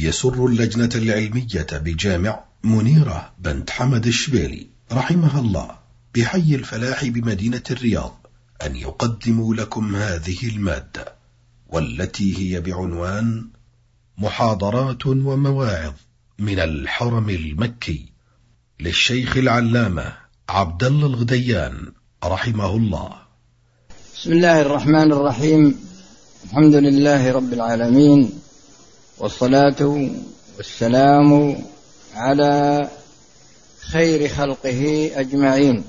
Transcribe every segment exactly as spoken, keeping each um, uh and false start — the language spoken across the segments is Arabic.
يسر اللجنة العلمية بجامع منيرة بنت حمد الشبيلي رحمها الله بحي الفلاح بمدينة الرياض أن يقدموا لكم هذه المادة، والتي هي بعنوان محاضرات ومواعظ من الحرم المكي للشيخ العلامة عبد الله الغديان رحمه الله. بسم الله الرحمن الرحيم. الحمد لله رب العالمين، والصلاة والسلام على خير خلقه أجمعين،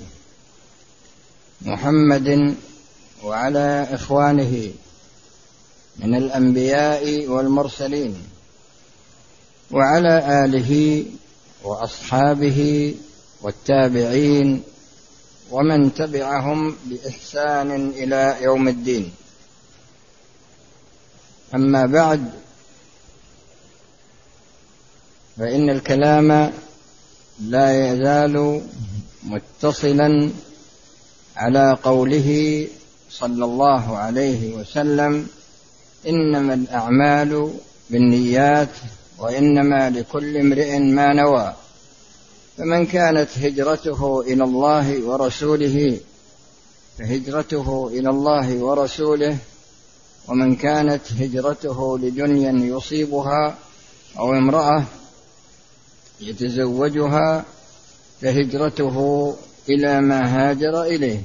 محمد وعلى إخوانه من الأنبياء والمرسلين، وعلى آله وأصحابه والتابعين ومن تبعهم بإحسان إلى يوم الدين. أما بعد، فإن الكلام لا يزال متصلا على قوله صلى الله عليه وسلم: إنما الأعمال بالنيات وإنما لكل امرئ ما نوى، فمن كانت هجرته إلى الله ورسوله فهجرته إلى الله ورسوله، ومن كانت هجرته لدنيا يصيبها أو امرأة يتزوجها فهجرته إلى ما هاجر إليه.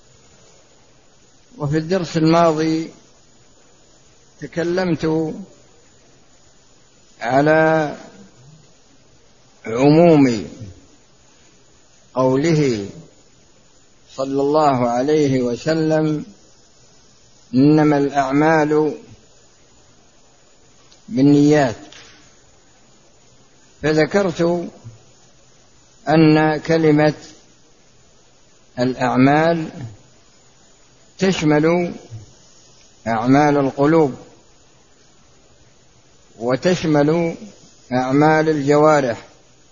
وفي الدرس الماضي تكلمت على عموم قوله صلى الله عليه وسلم: إنما الأعمال بالنيات، فذكرت أن كلمة الأعمال تشمل أعمال القلوب وتشمل أعمال الجوارح،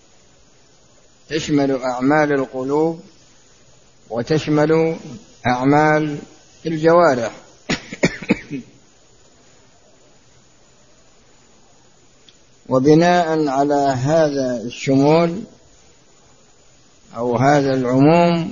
تشمل أعمال القلوب وتشمل أعمال الجوارح. وبناء على هذا الشمول أو هذا العموم،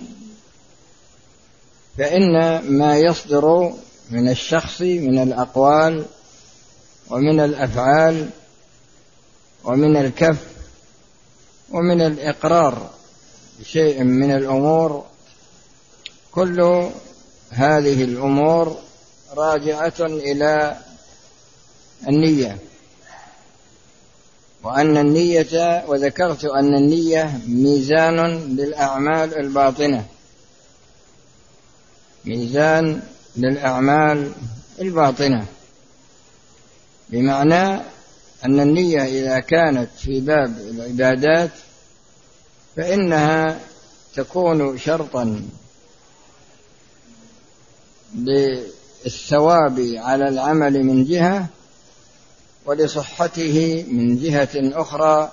فإن ما يصدر من الشخص من الأقوال ومن الأفعال ومن الكف ومن الإقرار بشيء من الأمور، كل هذه الأمور راجعة إلى النية. وأن النية، وذكرت أن النية ميزان للأعمال الباطنة، ميزان للأعمال الباطنة، بمعنى أن النية إذا كانت في باب العبادات فإنها تكون شرطا للثواب على العمل من جهة، ولصحته من جهة أخرى،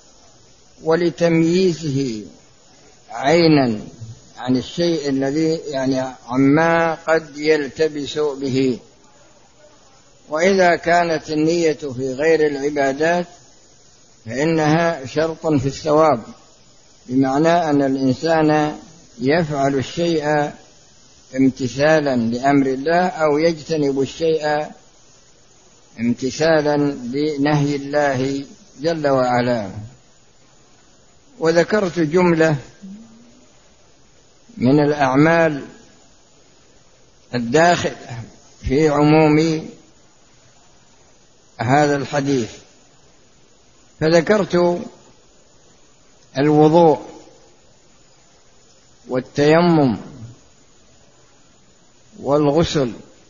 ولتمييزه عينا عن الشيء الذي يعني عما قد يلتبس به. وإذا كانت النية في غير العبادات فإنها شرط في الثواب، بمعنى أن الإنسان يفعل الشيء امتثالا لأمر الله أو يجتنب الشيء امتثالا لنهي الله جل وعلا. وذكرت جملة من الأعمال الداخل في عموم هذا الحديث، فذكرت الوضوء والتيمم والغسل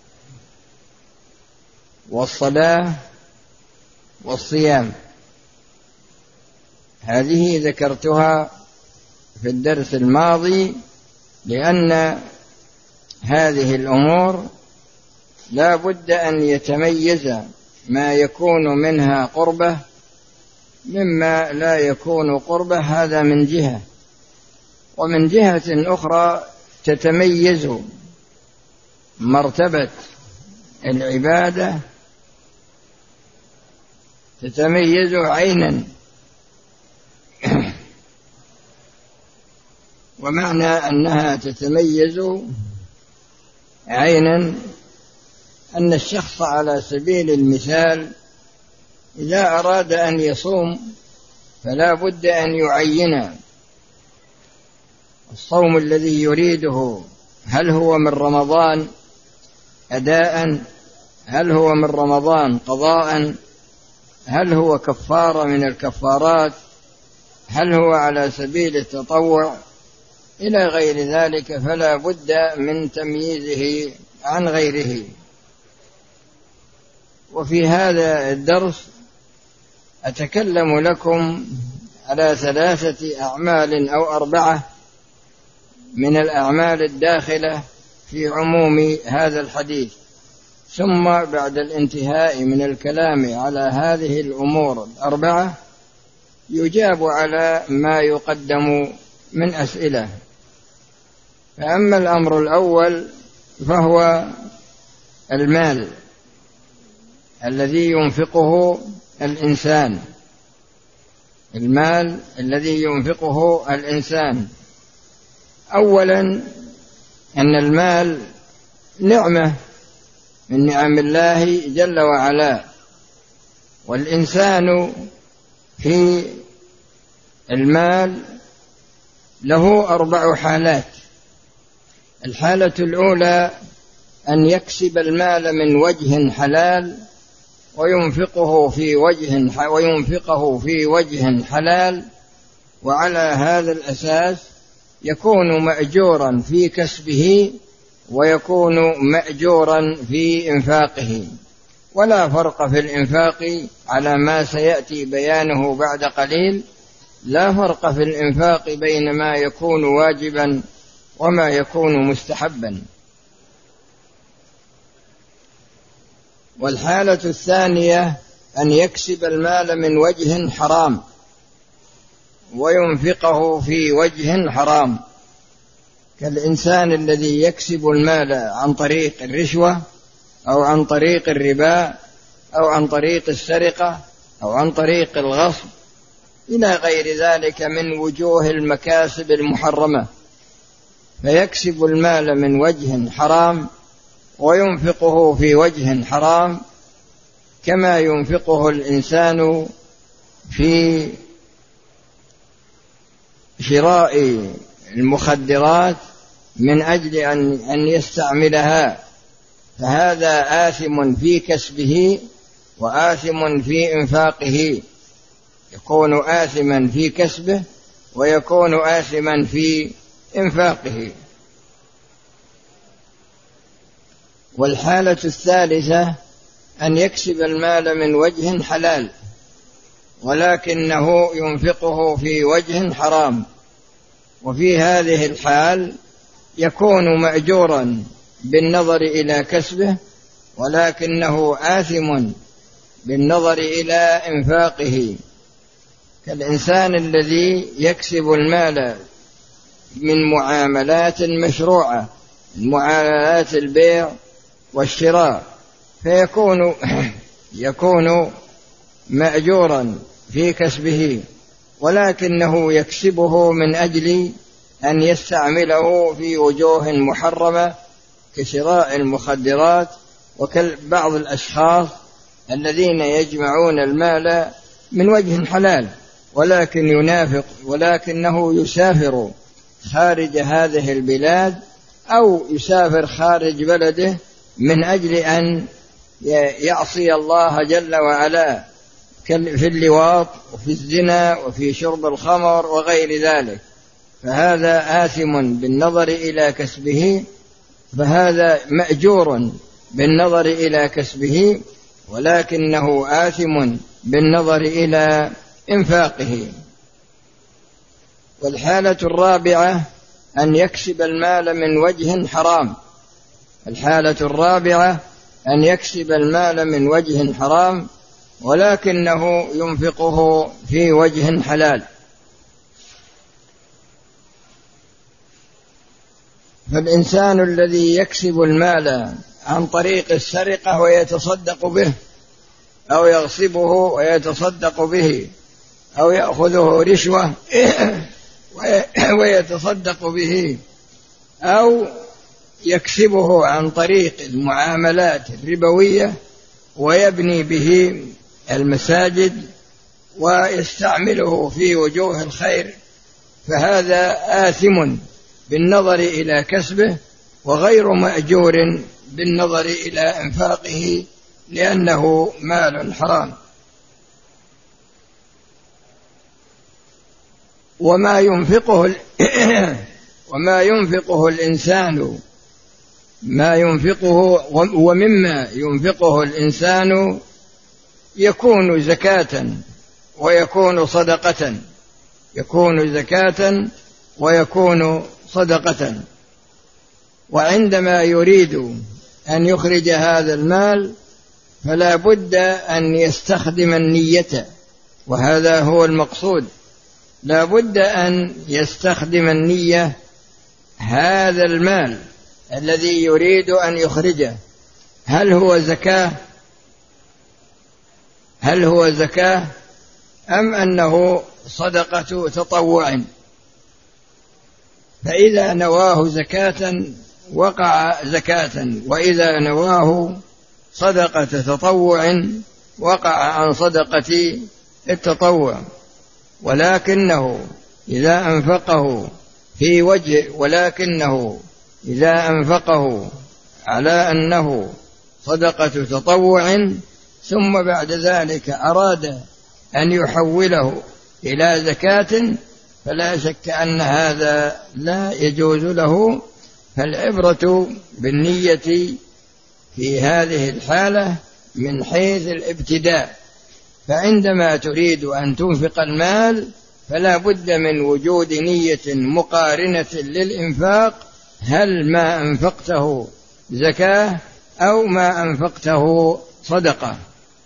والصلاة والصيام. هذه ذكرتها في الدرس الماضي، لأن هذه الأمور لا بد أن يتميز ما يكون منها قربة مما لا يكون قربة، هذا من جهة. ومن جهة أخرى تتميز مرتبة العبادة تتميز عينا. ومعنى أنها تتميز عينا أن الشخص على سبيل المثال إذا أراد أن يصوم فلا بد أن يعين الصوم الذي يريده، هل هو من رمضان أداء، هل هو من رمضان قضاء، هل هو كفارة من الكفارات، هل هو على سبيل التطوع إلى غير ذلك، فلا بد من تمييزه عن غيره. وفي هذا الدرس أتكلم لكم على ثلاثة أعمال أو أربعة من الأعمال الداخلة في عموم هذا الحديث، ثم بعد الانتهاء من الكلام على هذه الأمور الأربعة يجاب على ما يقدم من أسئلة. فأما الأمر الأول فهو المال الذي ينفقه الإنسان، المال الذي ينفقه الإنسان. أولا أن المال نعمة من نعم الله جل وعلا، والإنسان في المال له أربع حالات. الحالة الأولى أن يكسب المال من وجه حلال وينفقه في وجه وينفقه في وجه حلال، وعلى هذا الأساس يكون مأجورا في كسبه ويكون مأجورا في إنفاقه. ولا فرق في الإنفاق على ما سيأتي بيانه بعد قليل، لا فرق في الإنفاق بين ما يكون واجبا وما يكون مستحبا. والحالة الثانية أن يكسب المال من وجه حرام وينفقه في وجه حرام، كالإنسان الذي يكسب المال عن طريق الرشوة أو عن طريق الربا أو عن طريق السرقة أو عن طريق الغصب إلى غير ذلك من وجوه المكاسب المحرمة، فيكسب المال من وجه حرام وينفقه في وجه حرام، كما ينفقه الإنسان في شراء المخدرات من أجل أن يستعملها، فهذا آثم في كسبه وآثم في إنفاقه، يكون آثما في كسبه ويكون آثما في إنفاقه. والحالة الثالثة أن يكسب المال من وجه حلال ولكنه ينفقه في وجه حرام، وفي هذه الحال يكون مأجورا بالنظر إلى كسبه ولكنه آثم بالنظر إلى إنفاقه، كالإنسان الذي يكسب المال من معاملات مشروعة، معاملات البيع والشراء، فيكون يكون مأجورا في كسبه ولكنه يكسبه من أجل أن يستعمله في وجوه محرمة كشراء المخدرات، وكبعض الأشخاص الذين يجمعون المال من وجه حلال ولكن ينافق ولكنه يسافر خارج هذه البلاد أو يسافر خارج بلده من أجل أن يعصي الله جل وعلا في اللواط وفي الزنا وفي شرب الخمر وغير ذلك، فهذا آثم بالنظر إلى كسبه، فهذا مأجور بالنظر إلى كسبه ولكنه آثم بالنظر إلى إنفاقه. والحالة الرابعة أن يكسب المال من وجه حرام، الحالة الرابعة أن يكسب المال من وجه حرام ولكنه ينفقه في وجه حلال. فالإنسان الذي يكسب المال عن طريق السرقة ويتصدق به أو يغصبه ويتصدق به أو يأخذه رشوة ويتصدق به أو يكسبه عن طريق المعاملات الربوية ويبني به المساجد ويستعمله في وجوه الخير، فهذا آثم بالنظر إلى كسبه وغير مأجور بالنظر إلى إنفاقه لأنه مال حرام. وما ينفقه وما ينفقه الإنسان ما ينفقه ومما ينفقه الإنسان يكون زكاة ويكون صدقة يكون زكاة ويكون صدقة. وعندما يريد أن يخرج هذا المال فلا بد أن يستخدم النية، وهذا هو المقصود، لا بد أن يستخدم النية. هذا المال الذي يريد أن يخرجه هل هو زكاة هل هو زكاة أم أنه صدقة تطوع؟ فإذا نواه زكاة وقع زكاة، وإذا نواه صدقة تطوع وقع عن صدقة التطوع. ولكنه إذا أنفقه في وجه ولكنه إذا أنفقه على أنه صدقة تطوع ثم بعد ذلك أراد أن يحوله إلى زكاة فلا شك أن هذا لا يجوز له. فالعبرة بالنية في هذه الحالة من حيث الابتداء، فعندما تريد أن تنفق المال فلا بد من وجود نية مقارنة للإنفاق، هل ما أنفقته زكاة أو ما أنفقته صدقة.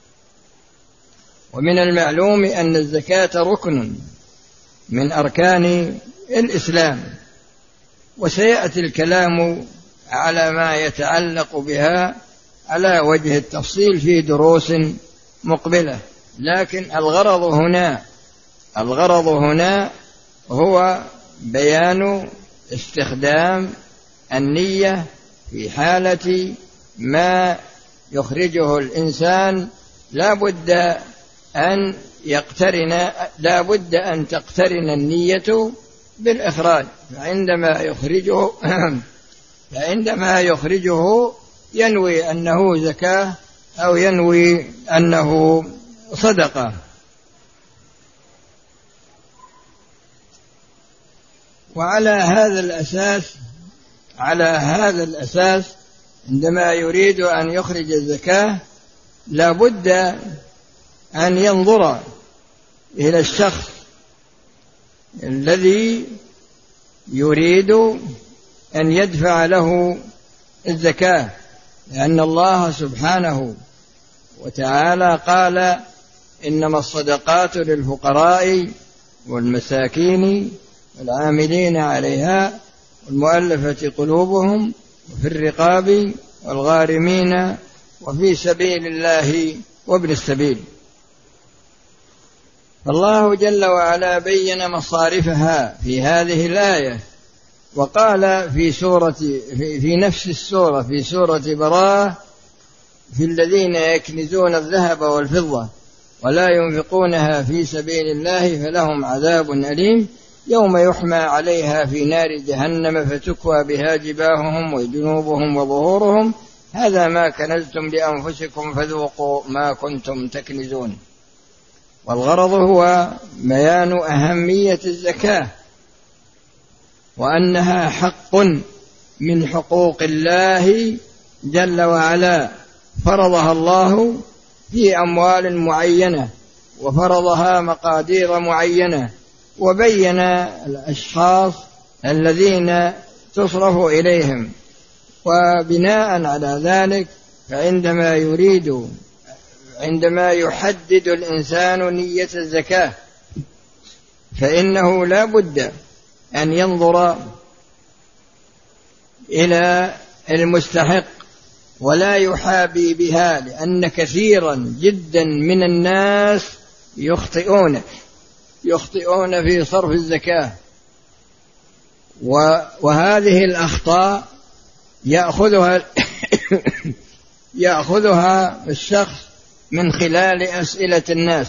ومن المعلوم أن الزكاة ركن من أركان الإسلام، وسيأتي الكلام على ما يتعلق بها على وجه التفصيل في دروس مقبلة. لكن الغرض هنا الغرض هنا هو بيان استخدام النية في حالة ما يخرجه الإنسان. لا بد أن يقترن لا بد أن تقترن النية بالإخراج، فعندما يخرجه فعندما يخرجه ينوي أنه زكاة أو ينوي أنه صدقة. وعلى هذا الأساس على هذا الأساس عندما يريد أن يخرج الزكاة لا بد أن ينظر إلى الشخص الذي يريد أن يدفع له الزكاة، لأن الله سبحانه وتعالى قال: إنما الصدقات للفقراء والمساكين والعاملين عليها والمؤلفة قلوبهم وفي الرقاب والغارمين وفي سبيل الله وابن السبيل. فالله جل وعلا بين مصارفها في هذه الآية، وقال في سورة في, في نفس السورة في سورة براءة: في الذين يكنزون الذهب والفضة ولا ينفقونها في سبيل الله فلهم عذاب أليم يوم يحمى عليها في نار جهنم فتكوى بها جباههم وجنوبهم وظهورهم هذا ما كنزتم لأنفسكم فذوقوا ما كنتم تكنزون. والغرض هو بيان أهمية الزكاة، وأنها حق من حقوق الله جل وعلا، فرضها الله في أموال معينة وفرضها مقادير معينة، وبين الأشخاص الذين تصرف إليهم. وبناء على ذلك فعندما يريد عندما يحدد الإنسان نية الزكاة فإنه لا بد أن ينظر إلى المستحق ولا يحابي بها، لأن كثيرا جدا من الناس يخطئون يخطئون في صرف الزكاة، وهذه الأخطاء يأخذها يأخذها الشخص من خلال أسئلة الناس.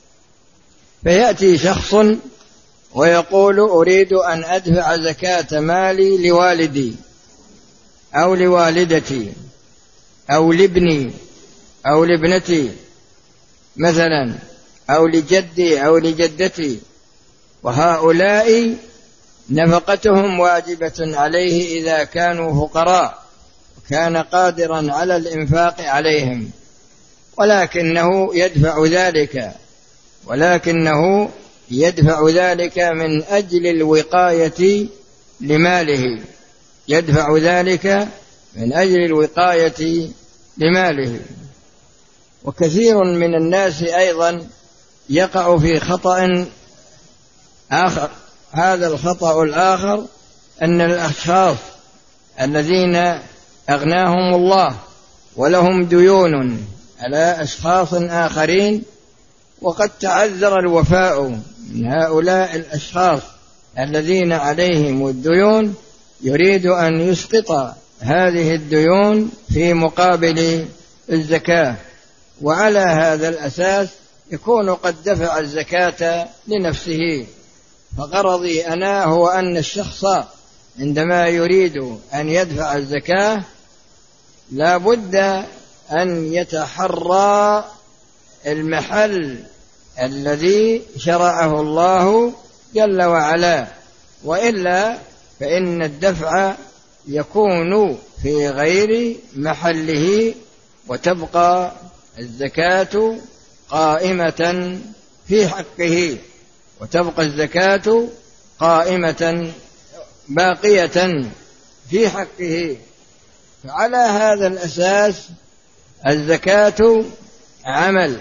فيأتي شخص ويقول أريد أن أدفع زكاة مالي لوالدي أو لوالدتي أو لابني أو لابنتي مثلا، أو لجدي أو لجدتي، وهؤلاء نفقتهم واجبة عليه إذا كانوا فقراء كان قادرا على الإنفاق عليهم، ولكنه يدفع ذلك ولكنه يدفع ذلك من أجل الوقاية لماله يدفع ذلك من أجل الوقاية لماله. وكثير من الناس أيضا يقع في خطأ آخر. هذا الخطأ الآخر أن الأشخاص الذين أغناهم الله ولهم ديون على أشخاص آخرين، وقد تعذر الوفاء من هؤلاء الأشخاص الذين عليهم الديون، يريد أن يسقط هذه الديون في مقابل الزكاة، وعلى هذا الأساس يكون قد دفع الزكاة لنفسه. فغرضي أنا هو أن الشخص عندما يريد أن يدفع الزكاة لا بد أن يتحرى المحل الذي شرعه الله جل وعلا، وإلا فإن الدفع يكون في غير محله، وتبقى الزكاة قائمة في حقه وتبقى الزكاة قائمة باقية في حقه. فعلى هذا الأساس الزكاة عمل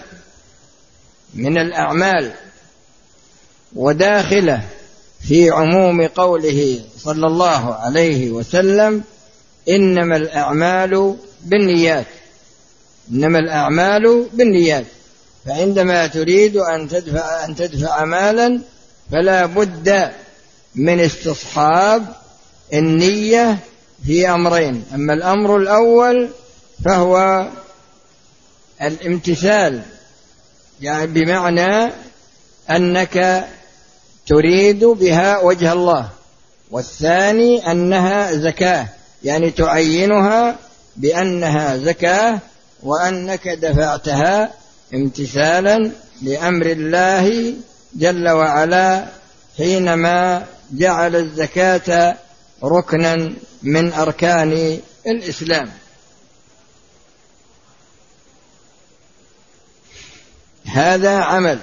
من الأعمال، وداخلة في عموم قوله صلى الله عليه وسلم إنما الأعمال بالنيات إنما الأعمال بالنيات. فعندما تريد أن تدفع, أن تدفع مالا فلا بد من استصحاب النية في أمرين. أما الأمر الأول فهو الامتثال، يعني بمعنى أنك تريد بها وجه الله، والثاني أنها زكاة، يعني تعينها بأنها زكاة وأنك دفعتها امتثالا لأمر الله جل وعلا حينما جعل الزكاة ركنا من أركان الإسلام. هذا عمل.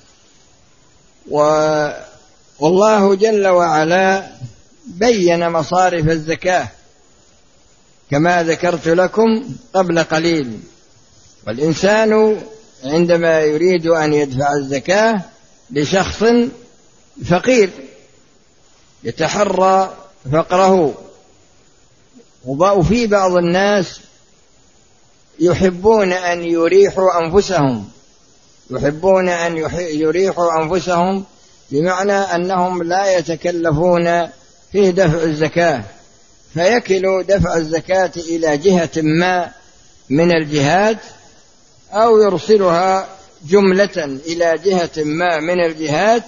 والله جل وعلا بين مصارف الزكاة كما ذكرت لكم قبل قليل. والإنسان عندما يريد أن يدفع الزكاة لشخص فقير يتحرى فقره، وفي بعض الناس يحبون أن يريحوا أنفسهم يحبون أن يريحوا أنفسهم بمعنى أنهم لا يتكلفون في دفع الزكاة، فيكلوا دفع الزكاة إلى جهة ما من الجهات، أو يرسلها جملة إلى جهة ما من الجهات،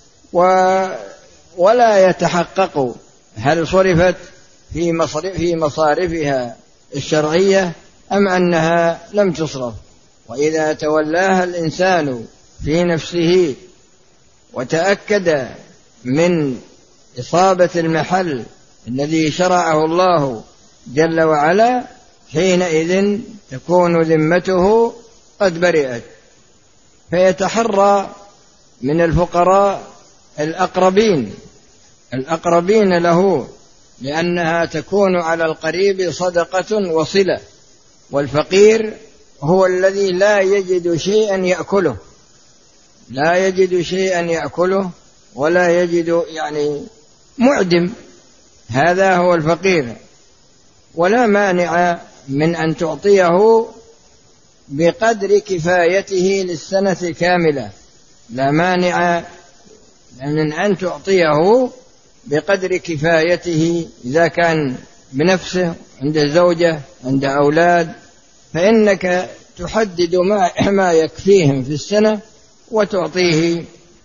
ولا يتحقق هل صرفت في مصارفها الشرعية أم أنها لم تصرف. وإذا تولاها الإنسان في نفسه وتأكد من إصابة المحل الذي شرعه الله جل وعلا، حينئذ تكون ذمته قد برئت، فيتحرى من الفقراء الأقربين الأقربين له، لأنها تكون على القريب صدقة وصلة. والفقير هو الذي لا يجد شيئا يأكله لا يجد شيئا يأكله ولا يجد يعني معدم، هذا هو الفقير. ولا مانع من أن تعطيه بقدر كفايته للسنة كاملة، لا مانع من أن تعطيه بقدر كفايته إذا كان بنفسه، عند زوجة، عند أولاد، فإنك تحدد ما يكفيهم في السنة وتعطيه.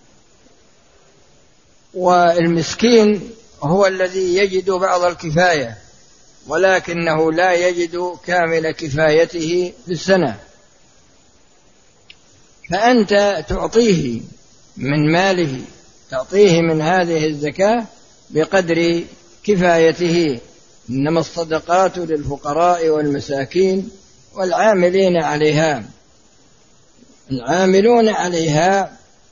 والمسكين هو الذي يجد بعض الكفاية ولكنه لا يجد كامل كفايته في السنة، فأنت تعطيه من ماله، تعطيه من هذه الزكاة بقدر كفايته. إنما الصدقات للفقراء والمساكين والعاملين عليها. العاملون عليها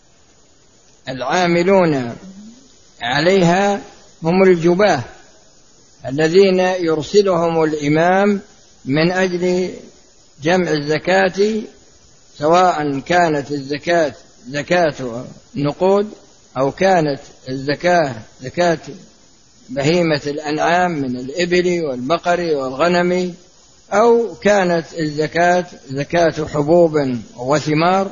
العاملون عليها هم الجباه الذين يرسلهم الإمام من أجل جمع الزكاة، سواء كانت الزكاة زكاة نقود أو كانت الزكاة زكاة بهيمة الأنعام من الإبل والبقر والغنم، أو كانت الزكاة زكاة حبوب وثمار،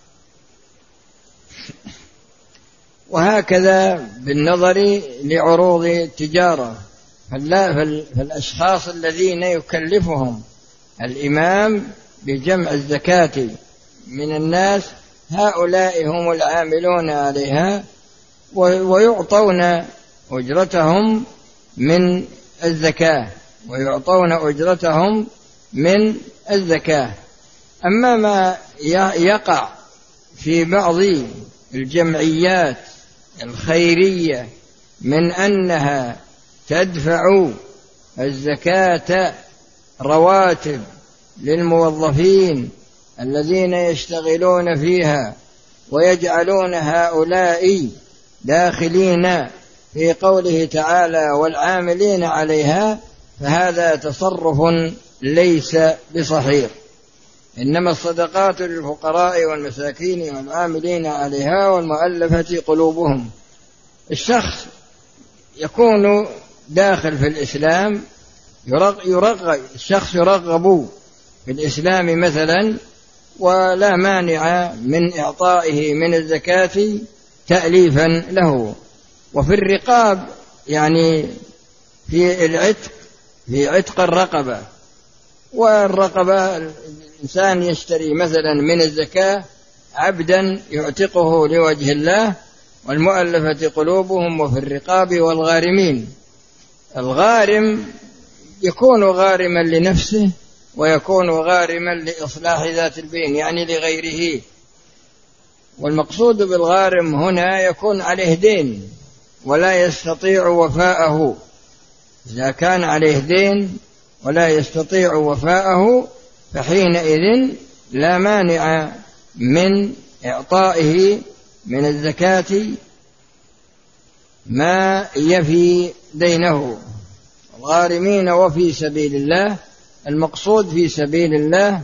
وهكذا بالنظر لعروض التجارة. فالأشخاص الذين يكلفهم الإمام بجمع الزكاة من الناس هؤلاء هم العاملون عليها، ويعطون أجرتهم من الزكاة ويعطون أجرتهم من الزكاة. أما ما يقع في بعض الجمعيات الخيرية من أنها تدفع الزكاة رواتب للموظفين الذين يشتغلون فيها، ويجعلون هؤلاء داخلين في قوله تعالى والعاملين عليها، فهذا تصرف ليس بصحيح. إنما الصدقات للفقراء والمساكين والعاملين عليها والمؤلفة قلوبهم. الشخص يكون داخل في الإسلام، يرغب الشخص يرغب في الإسلام مثلا، ولا مانع من إعطائه من الزكاة تأليفا له. وفي الرقاب يعني في العتق، في عتق الرقبة، والرقبة الإنسان يشتري مثلا من الزكاة عبدا يعتقه لوجه الله، والمؤلفة قلوبهم، وفي الرقاب والغارمين. الغارم يكون غارما لنفسه ويكون غارما لإصلاح ذات البين، يعني لغيره. والمقصود بالغارم هنا يكون عليه دين ولا يستطيع وفاءه. إذا كان عليه دين ولا يستطيع وفاءه فحينئذ لا مانع من إعطائه من الزكاة ما يفي دينه. الغارمين وفي سبيل الله، المقصود في سبيل الله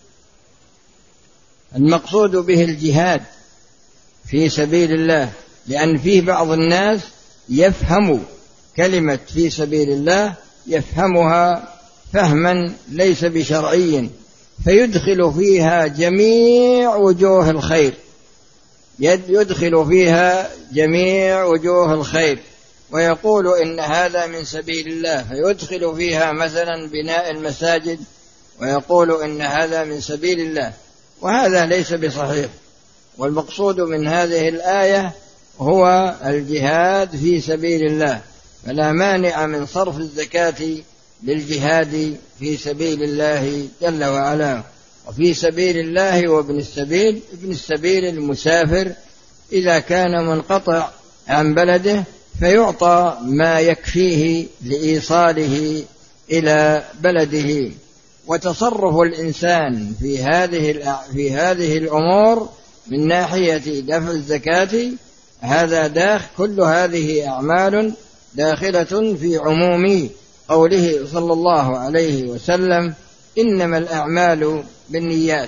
المقصود به الجهاد في سبيل الله، لأن فيه بعض الناس يفهم كلمة في سبيل الله يفهمها فهما ليس بشرعي، فيدخل فيها جميع وجوه الخير يدخل فيها جميع وجوه الخير ويقول إن هذا من سبيل الله، فيدخل فيها مثلا بناء المساجد ويقول إن هذا من سبيل الله، وهذا ليس بصحيح. والمقصود من هذه الآية هو الجهاد في سبيل الله، فلا مانع من صرف الزكاة للجهاد في سبيل الله جل وعلا. وفي سبيل الله وابن السبيل، ابن السبيل المسافر إذا كان منقطع عن بلده فيعطى ما يكفيه لإيصاله إلى بلده. وتصرف الإنسان في هذه في هذه الأمور من ناحية دفع الزكاة هذا داخل، كل هذه أعمال داخلة في عموم قوله صلى الله عليه وسلم إنما الأعمال بالنيات.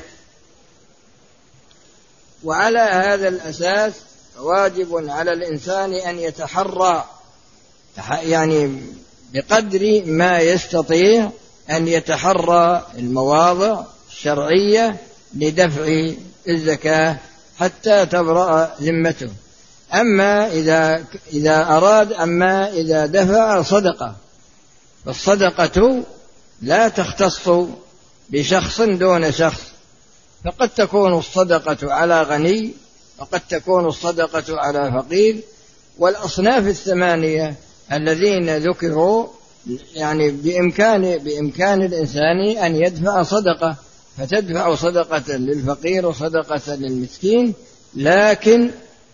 وعلى هذا الأساس واجب على الإنسان أن يتحرى يعني بقدر ما يستطيع أن يتحرى المواضع الشرعية لدفع الزكاة حتى تبرأ ذمته. أما إذا إذا أراد أما إذا دفع صدقة، فالصدقة لا تختص بشخص دون شخص، فقد تكون الصدقة على غني وقد تكون الصدقة على فقير. والأصناف الثمانية الذين ذكروا يعني بإمكان بإمكان الإنسان أن يدفع صدقة، فتدفع صدقة للفقير وصدقة للمسكين، لكن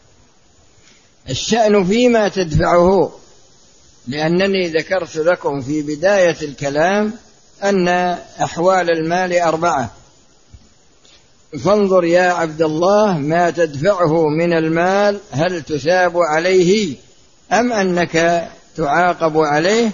الشأن فيما تدفعه، لأنني ذكرت لكم في بداية الكلام أن أحوال المال أربعة، فانظر يا عبد الله ما تدفعه من المال، هل تثاب عليه أم أنك تعاقب عليه؟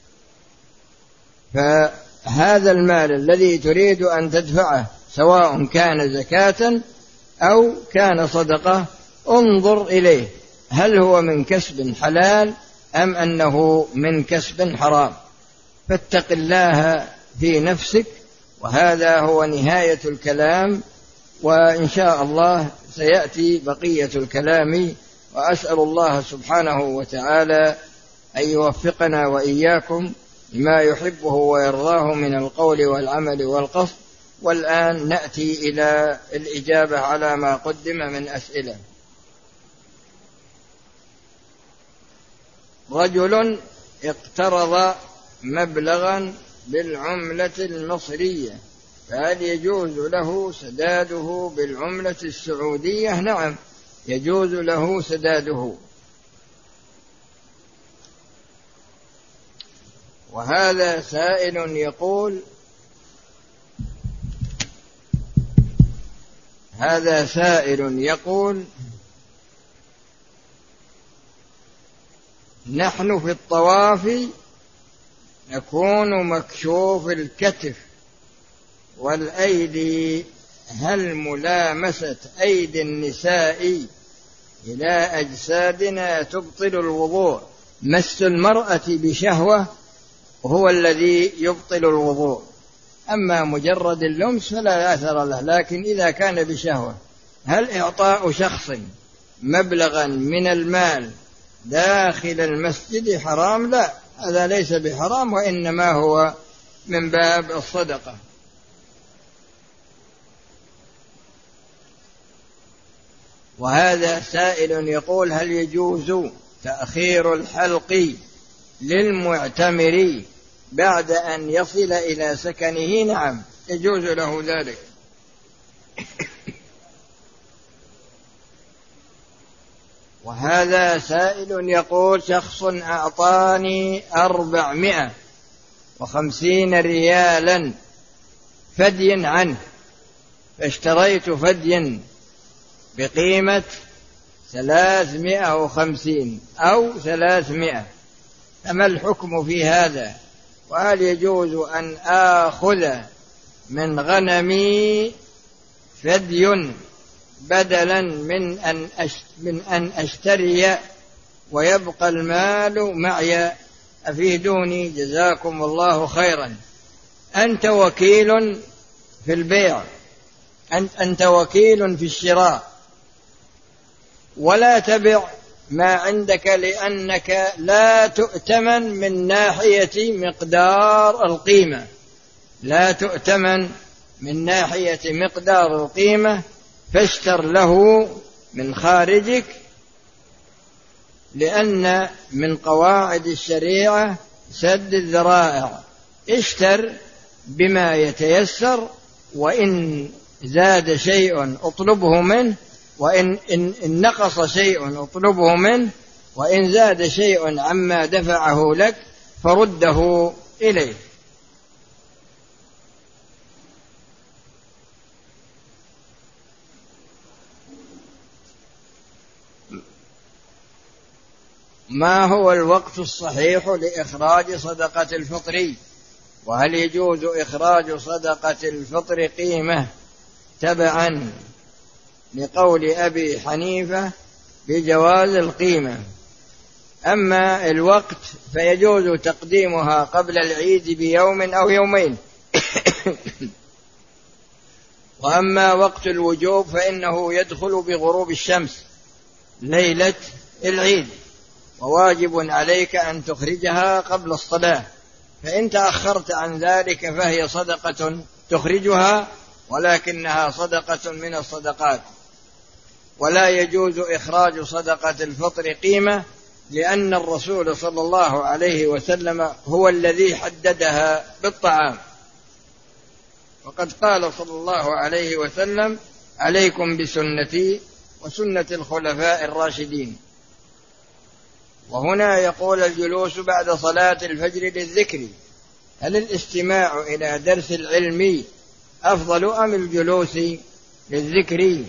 فهذا المال الذي تريد أن تدفعه سواء كان زكاة أو كان صدقة، انظر إليه هل هو من كسب حلال أم أنه من كسب حرام، فاتق الله في نفسك. وهذا هو نهاية الكلام، وإن شاء الله سيأتي بقية الكلام، وأسأل الله سبحانه وتعالى أن يوفقنا وإياكم لما يحبه ويرضاه من القول والعمل والقصد. والآن نأتي إلى الإجابة على ما قدم من أسئلة. رجل اقترض مبلغا بالعملة المصرية، فهل يجوز له سداده بالعملة السعودية؟ نعم، يجوز له سداده. وهذا سائل يقول هذا سائل يقول نحن في الطواف نكون مكشوف الكتف والأيدي، هل ملامسة أيدي النساء إلى أجسادنا تبطل الوضوء؟ مس المرأة بشهوة هو الذي يبطل الوضوء، أما مجرد اللمس فلا أثر له. لكن إذا كان بشهوة، هل إعطاء شخص مبلغا من المال داخل المسجد حرام؟ لا، هذا ليس بحرام، وإنما هو من باب الصدقة. وهذا سائل يقول هل يجوز تأخير الحلق للمعتمر بعد أن يصل إلى سكنه؟ نعم، يجوز له ذلك. وهذا سائل يقول شخص أعطاني أربعمائة وخمسين ريالا فدي عنه، فاشتريت فديا بقيمة ثلاثمائة وخمسين أو ثلاثمائة، فما الحكم في هذا؟ وهل يجوز أن آخذ من غنمي فدي بدلا من أن من أن أشتري ويبقى المال معي؟ أفيدوني جزاكم الله خيرا. أنت وكيل في البيع، أنت وكيل في الشراء، ولا تبع ما عندك لأنك لا تؤتمن من ناحية مقدار القيمة، لا تؤتمن من ناحية مقدار القيمة، فاشتر له من خارجك، لأن من قواعد الشريعة سد الذرائع. اشتر بما يتيسر، وإن زاد شيء اطلبه منه، وإن إن إن نقص شيء اطلبه منه، وإن زاد شيء عما دفعه لك فرده إليه. ما هو الوقت الصحيح لإخراج صدقة الفطر؟ وهل يجوز إخراج صدقة الفطر قيمة تبعا لقول أبي حنيفة بجواز القيمة؟ أما الوقت فيجوز تقديمها قبل العيد بيوم أو يومين. وأما وقت الوجوب فإنه يدخل بغروب الشمس ليلة العيد، وواجب عليك أن تخرجها قبل الصلاة، فإن تأخرت عن ذلك فهي صدقة تخرجها، ولكنها صدقة من الصدقات. ولا يجوز إخراج صدقة الفطر قيمة، لأن الرسول صلى الله عليه وسلم هو الذي حددها بالطعام، وقد قال صلى الله عليه وسلم: عليكم بسنتي وسنة الخلفاء الراشدين. وهنا يقول: الجلوس بعد صلاة الفجر للذكر، هل الاستماع إلى درس العلم أفضل أم الجلوس للذكر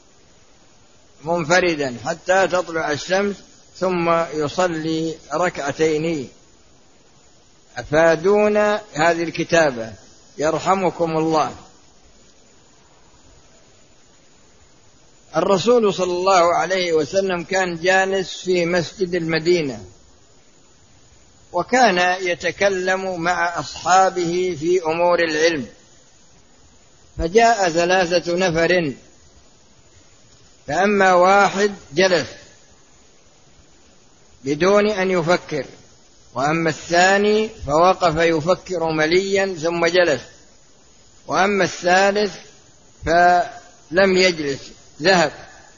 منفردا حتى تطلع الشمس ثم يصلي ركعتين؟ أفادونا هذه الكتابة يرحمكم الله. الرسول صلى الله عليه وسلم كان جالس في مسجد المدينة، وكان يتكلم مع أصحابه في أمور العلم، فجاء ثلاثة نفر، فأما واحد جلس بدون أن يفكر، وأما الثاني فوقف يفكر مليا ثم جلس، وأما الثالث فلم يجلس ذهب.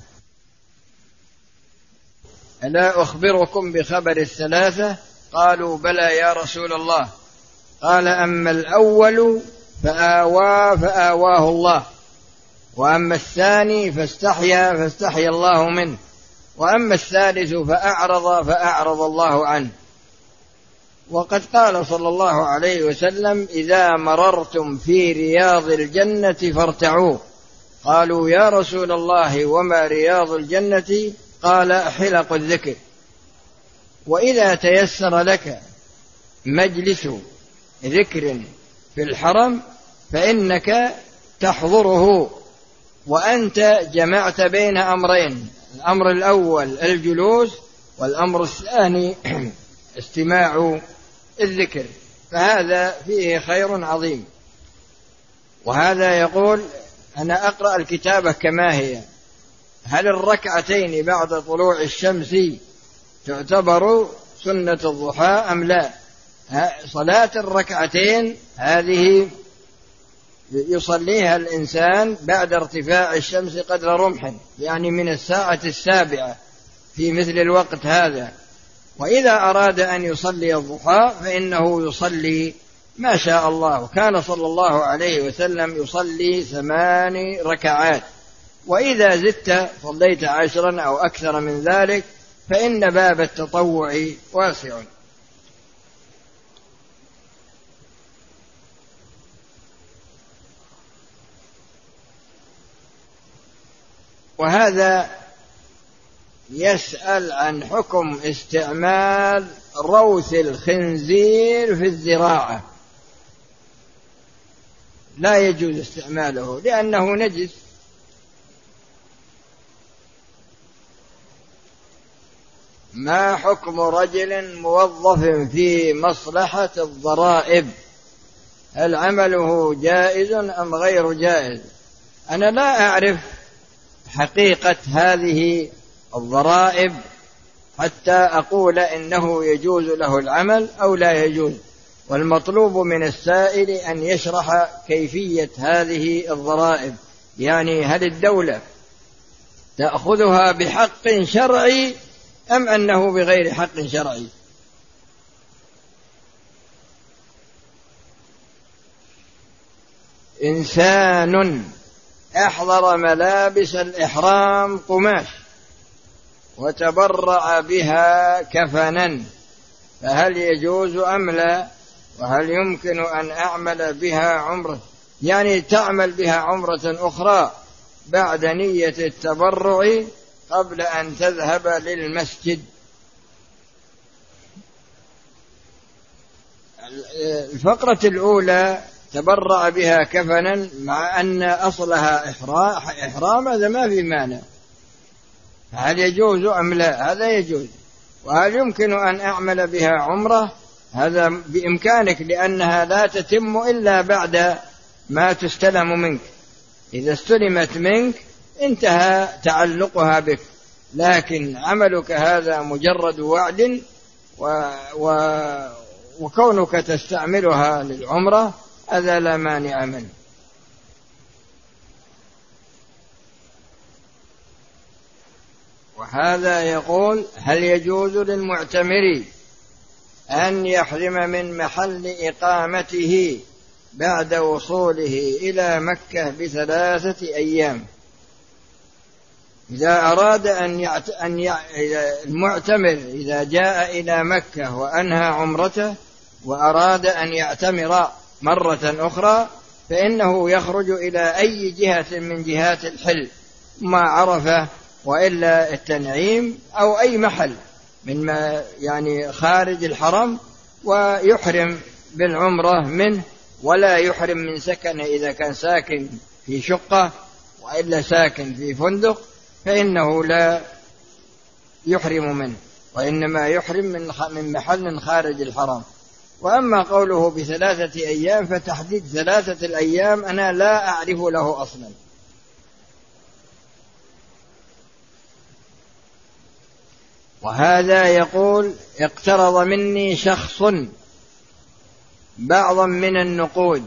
ألا أخبركم بخبر الثلاثة؟ قالوا: بلى يا رسول الله. قال: أما الأول فآوى فآواه الله، وأما الثاني فاستحيا فاستحيا الله منه، وأما الثالث فأعرض فأعرض الله عنه. وقد قال صلى الله عليه وسلم: إذا مررتم في رياض الجنة فارتعوا. قالوا: يا رسول الله وما رياض الجنة؟ قال: حلق الذكر. وإذا تيسر لك مجلس ذكر في الحرم فإنك تحضره، وأنت جمعت بين أمرين: الأمر الأول الجلوس، والأمر الثاني استماع الذكر، فهذا فيه خير عظيم. وهذا يقول: أنا أقرأ الكتابة كما هي، هل الركعتين بعد طلوع الشمس تعتبر سنة الضحى أم لا؟ صلاة الركعتين هذه يصليها الإنسان بعد ارتفاع الشمس قدر رمح، يعني من الساعة السابعة في مثل الوقت هذا. وإذا أراد أن يصلي الضحى فإنه يصلي ما شاء الله. كان صلى الله عليه وسلم يصلي ثمان ركعات، وإذا زدت صليت عشرا أو أكثر من ذلك، فإن باب التطوع واسع. وهذا يسأل عن حكم استعمال روث الخنزير في الزراعة. لا يجوز استعماله لأنه نجس. ما حكم رجل موظف في مصلحة الضرائب؟ هل عمله جائز أم غير جائز؟ أنا لا أعرف حقيقة هذه الضرائب حتى أقول إنه يجوز له العمل أو لا يجوز، والمطلوب من السائل أن يشرح كيفية هذه الضرائب، يعني هل الدولة تأخذها بحق شرعي أم أنه بغير حق شرعي؟ إنسان أحضر ملابس الإحرام قماش وتبرع بها كفنا، فهل يجوز أم لا؟ وهل يمكن أن أعمل بها عمرة، يعني تعمل بها عمرة أخرى بعد نية التبرع قبل أن تذهب للمسجد؟ الفقرة الأولى تبرع بها كفنا مع أن أصلها إحرام، هذا ما في مانع. هل يجوز أم لا؟ هذا يجوز. وهل يمكن أن أعمل بها عمرة؟ هذا بإمكانك، لأنها لا تتم إلا بعد ما تستلم منك. إذا استلمت منك انتهى تعلقها بك، لكن عملك هذا مجرد وعد، و... و... وكونك تستعملها للعمرة هذا لا مانع منه. وهذا يقول: هل يجوز للمعتمر أن يحرم من محل إقامته بعد وصوله إلى مكة بثلاثة أيام؟ إذا أراد أن, يعت... أن ي... المعتمر إذا جاء إلى مكة وأنهى عمرته وأراد أن يعتمر مرة أخرى، فإنه يخرج إلى أي جهة من جهات الحل، ما عرفه وإلا التنعيم أو أي محل من ما يعني خارج الحرم، ويحرم بالعمرة منه، ولا يحرم من سكن إذا كان ساكن في شقة، وإلا ساكن في فندق فإنه لا يحرم منه، وإنما يحرم من محل خارج الحرم. وأما قوله بثلاثة أيام فتحديد ثلاثة الأيام أنا لا أعرف له أصلا. وهذا يقول: اقترض مني شخص بعضا من النقود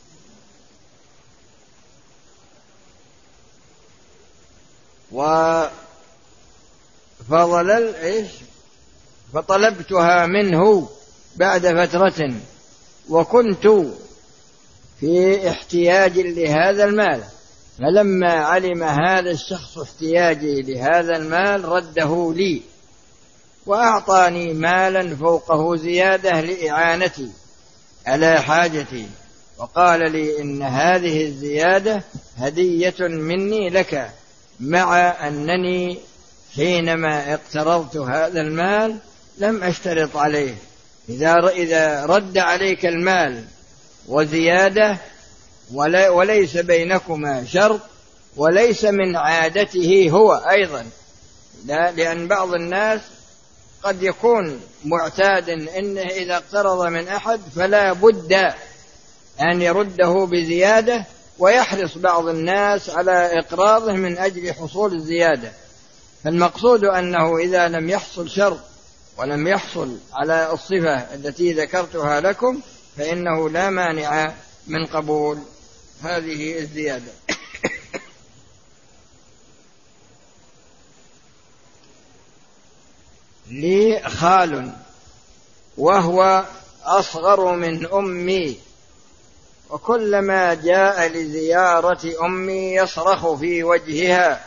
وفضل إيش فطلبتها منه بعد فترة، وكنت في احتياج لهذا المال، فلما علم هذا الشخص احتياجي لهذا المال رده لي وأعطاني مالا فوقه زيادة لإعانتي على حاجتي، وقال لي إن هذه الزيادة هدية مني لك، مع أنني حينما اقترضت هذا المال لم أشترط عليه. إذا رد عليك المال وزيادة وليس بينكما شرط، وليس من عادته هو أيضا، لا، لأن بعض الناس قد يكون معتاد إنه إذا اقترض من أحد فلا بد أن يرده بزيادة، ويحرص بعض الناس على إقراضه من أجل حصول الزيادة. فالمقصود أنه إذا لم يحصل شرط ولم يحصل على الصفة التي ذكرتها لكم فإنه لا مانع من قبول هذه الزيادة. لي خال وهو أصغر من أمي، وكلما جاء لزيارة أمي يصرخ في وجهها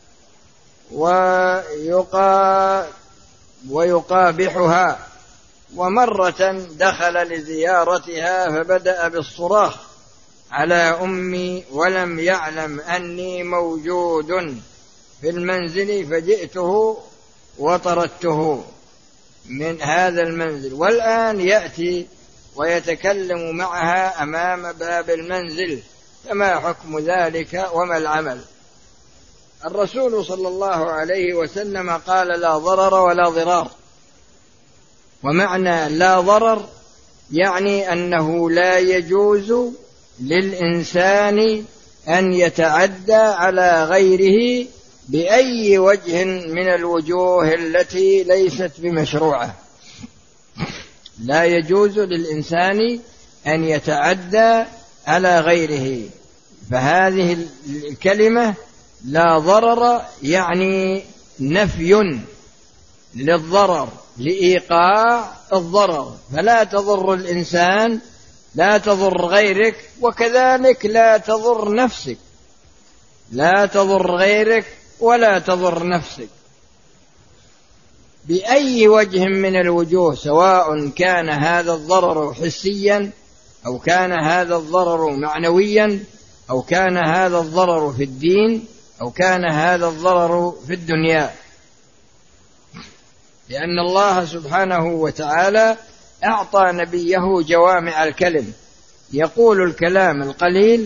ويقا ويقابحها، ومرة دخل لزيارتها فبدأ بالصراخ على أمي ولم يعلم أني موجود في المنزل، فجئته وطردته من هذا المنزل، والآن يأتي ويتكلم معها أمام باب المنزل، فما حكم ذلك وما العمل؟ الرسول صلى الله عليه وسلم قال: لا ضرر ولا ضرار. ومعنى لا ضرر يعني أنه لا يجوز للإنسان أن يتعدى على غيره بأي وجه من الوجوه التي ليست بمشروعة. لا يجوز للإنسان أن يتعدى على غيره، فهذه الكلمة لا ضرر يعني نفي للضرر لإيقاع الضرر، فلا تضر الإنسان، لا تضر غيرك، وكذلك لا تضر نفسك، لا تضر غيرك ولا تضر نفسك بأي وجه من الوجوه، سواء كان هذا الضرر حسيا أو كان هذا الضرر معنويا أو كان هذا الضرر في الدين أو كان هذا الضرر في الدنيا، لأن الله سبحانه وتعالى أعطى نبيه جوامع الكلم، يقول الكلام القليل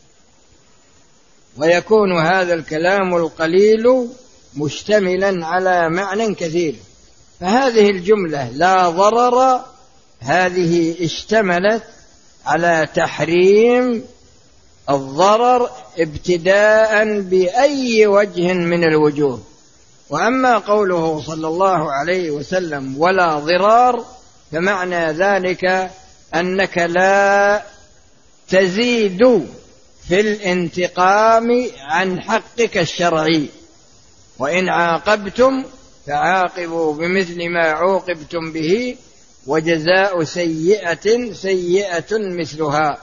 ويكون هذا الكلام القليل مشتملا على معنى كثير. فهذه الجملة لا ضرر هذه اشتملت على تحريم الضرر ابتداء بأي وجه من الوجوه. وأما قوله صلى الله عليه وسلم ولا ضرار فمعنى ذلك أنك لا تزيد في الانتقام عن حقك الشرعي، وإن عاقبتم فعاقبوا بمثل ما عوقبتم به وجزاء سيئة سيئة مثلها.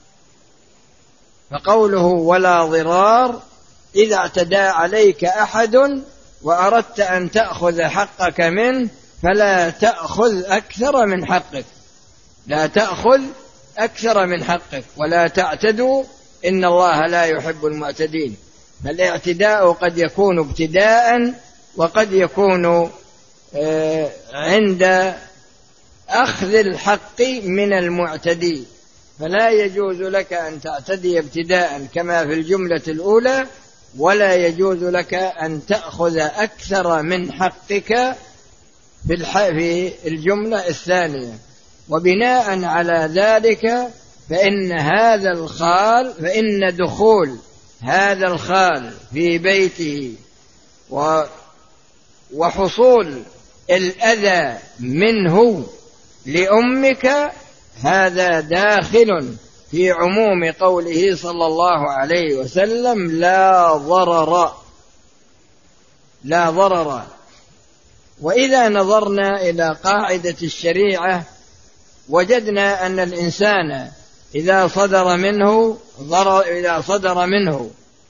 فقوله ولا ضرار إذا اعتدى عليك أحد وأردت أن تأخذ حقك منه فلا تأخذ أكثر من حقك، لا تأخذ أكثر من حقك، ولا تعتدوا إن الله لا يحب المعتدين. فالاعتداء قد يكون ابتداء وقد يكون عند أخذ الحق من المعتدي، فلا يجوز لك أن تعتدي ابتداء كما في الجملة الأولى، ولا يجوز لك أن تأخذ أكثر من حقك في الجملة الثانية. وبناء على ذلك فإن هذا الخال فإن دخول هذا الخال في بيته وحصول الأذى منه لأمك هذا داخل في عموم قوله صلى الله عليه وسلم لا ضرر لا ضرر. وإذا نظرنا إلى قاعدة الشريعة وجدنا أن الإنسان إذا صدر منه ضرر إذا صدر منه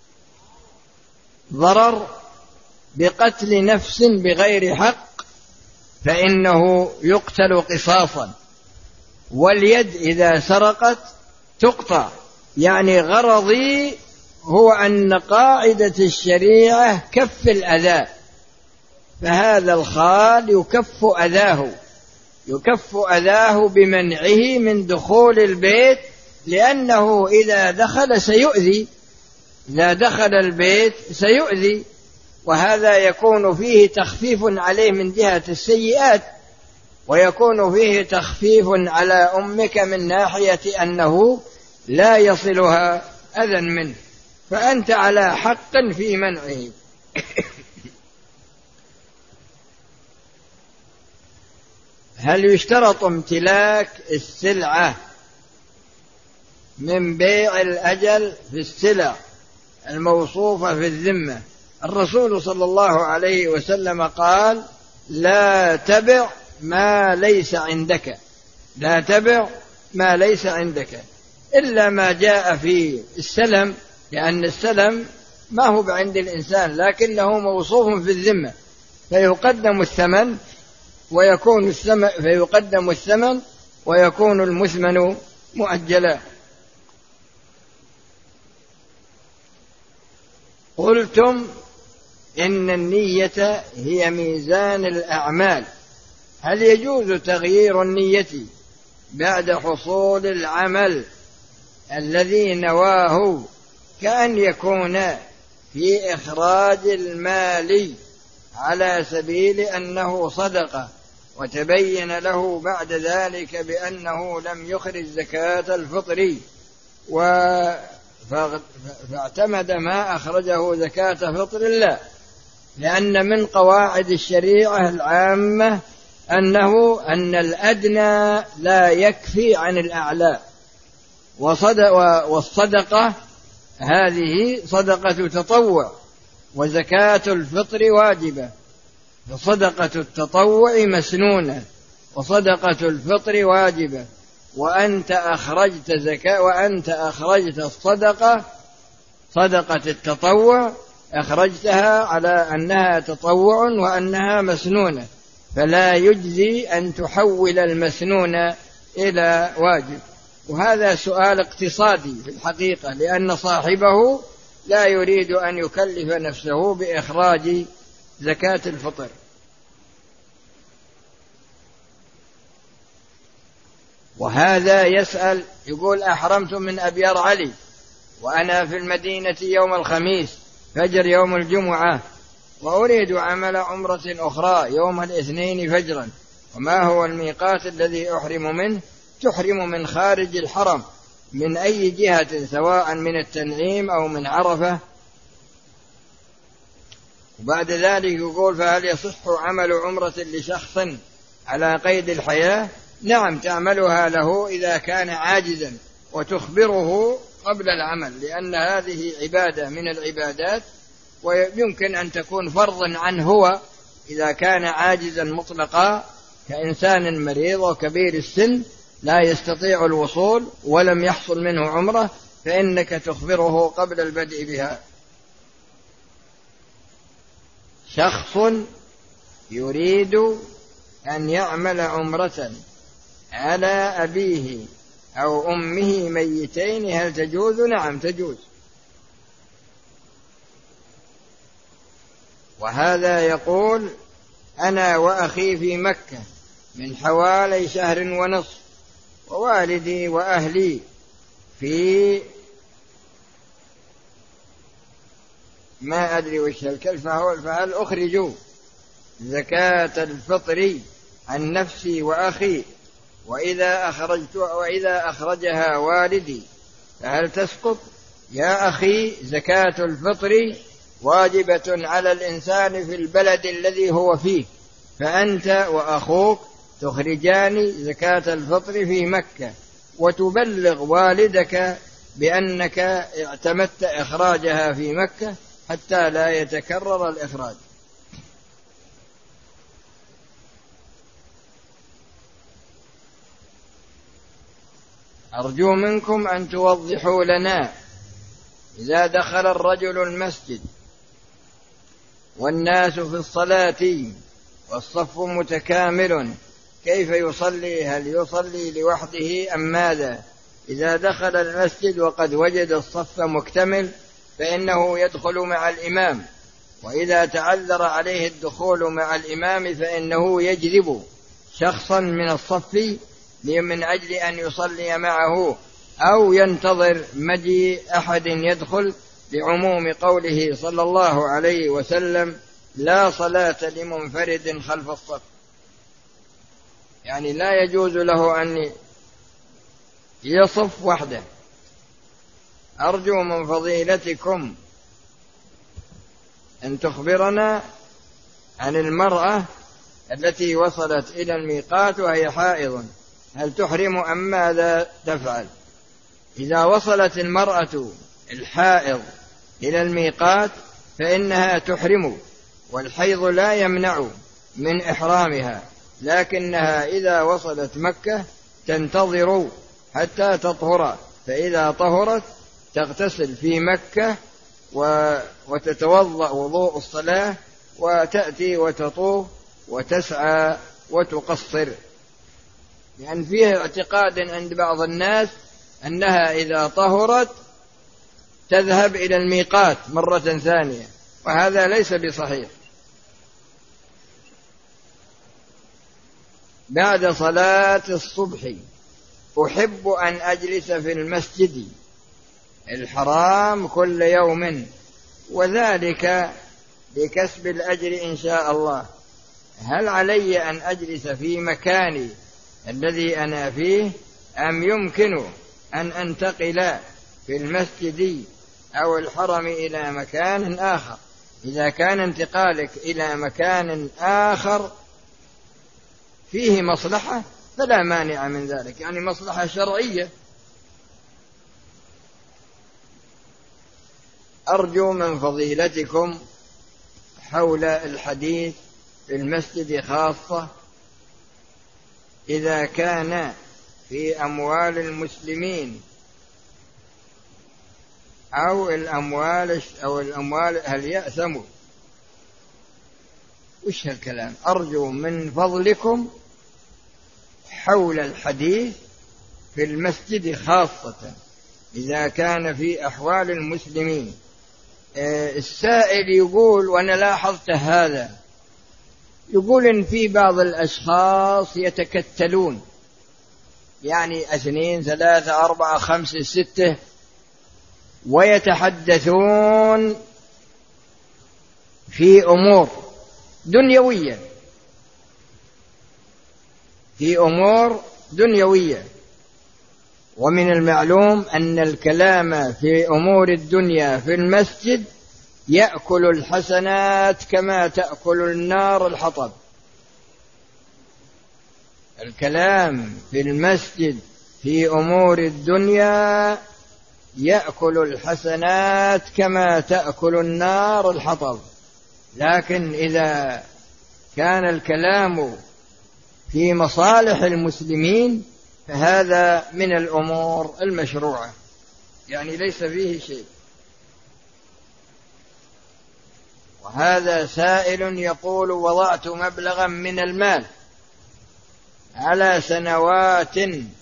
ضرر بقتل نفس بغير حق فإنه يقتل قصاصا، واليد إذا سرقت تقطع. يعني غرضي هو أن قاعدة الشريعة كف الأذى، فهذا الخال يكف أذاه يكف أذاه بمنعه من دخول البيت، لأنه إذا دخل سيؤذي إذا دخل البيت سيؤذي، وهذا يكون فيه تخفيف عليه من جهة السيئات، ويكون فيه تخفيف على أمك من ناحية أنه لا يصلها أذى منه، فأنت على حق في منعه. هل يشترط امتلاك السلعة من بيع الأجل في السلع الموصوفة في الذمة؟ الرسول صلى الله عليه وسلم قال لا تبع ما ليس عندك لا تبع ما ليس عندك إلا ما جاء في السلم، لأن السلم ما هو عند الإنسان لكنه موصوف في الذمة، فيقدم الثمن ويكون الثمن فيقدم الثمن ويكون المثمن مؤجلا. قلتم إن النية هي ميزان الأعمال، هل يجوز تغيير النية بعد حصول العمل الذي نواه، كأن يكون في إخراج المال على سبيل أنه صدقة وتبين له بعد ذلك بأنه لم يخرج زكاة الفطر فاعتمد ما أخرجه زكاة فطر الله؟ لأن من قواعد الشريعة العامة أنه أن الأدنى لا يكفي عن الأعلى، والصدقة هذه صدقة تطوع وزكاة الفطر واجبة، فصدقة التطوع مسنونة وصدقة الفطر واجبة، وأنت أخرجت زكاة وأنت أخرجت الصدقة صدقة التطوع أخرجتها على أنها تطوع وأنها مسنونة، فلا يجزي أن تحول المسنون إلى واجب. وهذا سؤال اقتصادي في الحقيقة، لأن صاحبه لا يريد أن يكلف نفسه بإخراج زكاة الفطر. وهذا يسأل يقول أحرمت من أبيار علي وأنا في المدينة يوم الخميس فجر يوم الجمعة، وأريد عمل عمرة أخرى يوم الاثنين فجرا، وما هو الميقات الذي أحرم منه؟ تحرم من خارج الحرم من أي جهة، سواء من التنعيم أو من عرفة. وبعد ذلك يقول: فهل يصح عمل عمرة لشخص على قيد الحياة؟ نعم، تعملها له إذا كان عاجزا وتخبره قبل العمل، لأن هذه عبادة من العبادات، ويمكن أن تكون فرضا عنه هو إذا كان عاجزا مطلقا كإنسان مريض وكبير السن لا يستطيع الوصول ولم يحصل منه عمره، فإنك تخبره قبل البدء بها. شخص يريد أن يعمل عمرة على أبيه أو أمه ميتين، هل تجوز؟ نعم تجوز. وهذا يقول: أنا وأخي في مكة من حوالي شهر ونصف، ووالدي وأهلي في ما أدري وش الكلفة، فهل أخرجوا زكاة الفطر عن نفسي وأخي؟ وإذا أخرجت وإذا أخرجها والدي فهل تسقط؟ يا أخي، زكاة الفطر واجبة على الإنسان في البلد الذي هو فيه، فأنت وأخوك تخرجان زكاة الفطر في مكة، وتبلغ والدك بأنك اعتمدت إخراجها في مكة حتى لا يتكرر الإخراج. أرجو منكم أن توضحوا لنا: إذا دخل الرجل المسجد والناس في الصلاة والصف متكامل كيف يصلي؟ هل يصلي لوحده أم ماذا؟ إذا دخل المسجد وقد وجد الصف مكتمل فإنه يدخل مع الإمام، وإذا تعذر عليه الدخول مع الإمام فإنه يجذب شخصا من الصف من أجل أن يصلي معه، أو ينتظر مجيء أحد يدخل، لعموم قوله صلى الله عليه وسلم: لا صلاة لمنفرد خلف الصف. يعني لا يجوز له أن يصف وحده. أرجو من فضيلتكم أن تخبرنا عن المرأة التي وصلت إلى الميقات وهي حائض، هل تحرم أم ماذا تفعل؟ إذا وصلت المرأة الحائض إلى الميقات فإنها تحرم، والحيض لا يمنع من إحرامها، لكنها إذا وصلت مكة تنتظر حتى تطهر، فإذا طهرت تغتسل في مكة وتتوضأ وضوء الصلاة وتأتي وتطوف وتسعى وتقصر، لأن فيه اعتقاد عند بعض الناس أنها إذا طهرت تذهب إلى الميقات مرة ثانية، وهذا ليس بصحيح. بعد صلاة الصبح أحب أن أجلس في المسجد الحرام كل يوم، وذلك لكسب الأجر إن شاء الله. هل علي أن أجلس في مكاني الذي أنا فيه، أم يمكن أن أنتقل في المسجد أو الحرم إلى مكان آخر؟ إذا كان انتقالك إلى مكان آخر فيه مصلحة فلا مانع من ذلك، يعني مصلحة شرعية. أرجو من فضيلتكم حول الحديث في المسجد خاصة إذا كان في أموال المسلمين أو الأموال أو الأموال هل يأثموا؟ وش هالكلام؟ أرجو من فضلكم حول الحديث في المسجد خاصة إذا كان في أحوال المسلمين. السائل يقول، وأنا لاحظت هذا، يقول إن في بعض الأشخاص يتكتلون، يعني اثنين ثلاثة أربعة خمسة ستة، ويتحدثون في أمور دنيوية في أمور دنيوية ومن المعلوم أن الكلام في أمور الدنيا في المسجد يأكل الحسنات كما تأكل النار الحطب. الكلام في المسجد في أمور الدنيا يأكل الحسنات كما تأكل النار الحطب، لكن إذا كان الكلام في مصالح المسلمين فهذا من الأمور المشروعة، يعني ليس فيه شيء. وهذا سائل يقول: وضعت مبلغا من المال على سنوات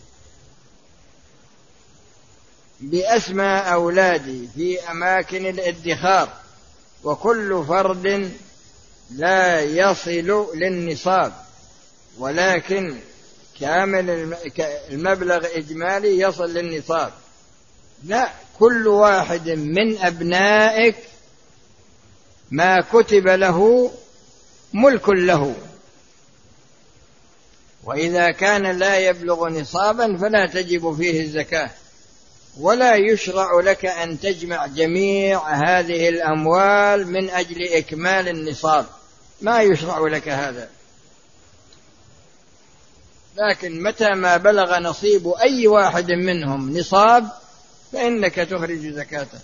بأسمى أولادي في أماكن الادخار، وكل فرد لا يصل للنصاب، ولكن كامل المبلغ إجمالي يصل للنصاب. لا، كل واحد من أبنائك ما كتب له ملك له، وإذا كان لا يبلغ نصابا فلا تجب فيه الزكاة، ولا يشرع لك أن تجمع جميع هذه الأموال من أجل إكمال النصاب، ما يشرع لك هذا. لكن متى ما بلغ نصيب أي واحد منهم نصاب فإنك تخرج زكاته.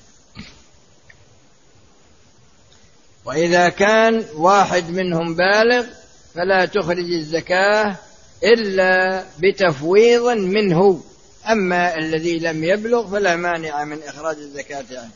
وإذا كان واحد منهم بالغ فلا تخرج الزكاة إلا بتفويض منه، أما الذي لم يبلغ فلا مانع من إخراج الزكاة عنه.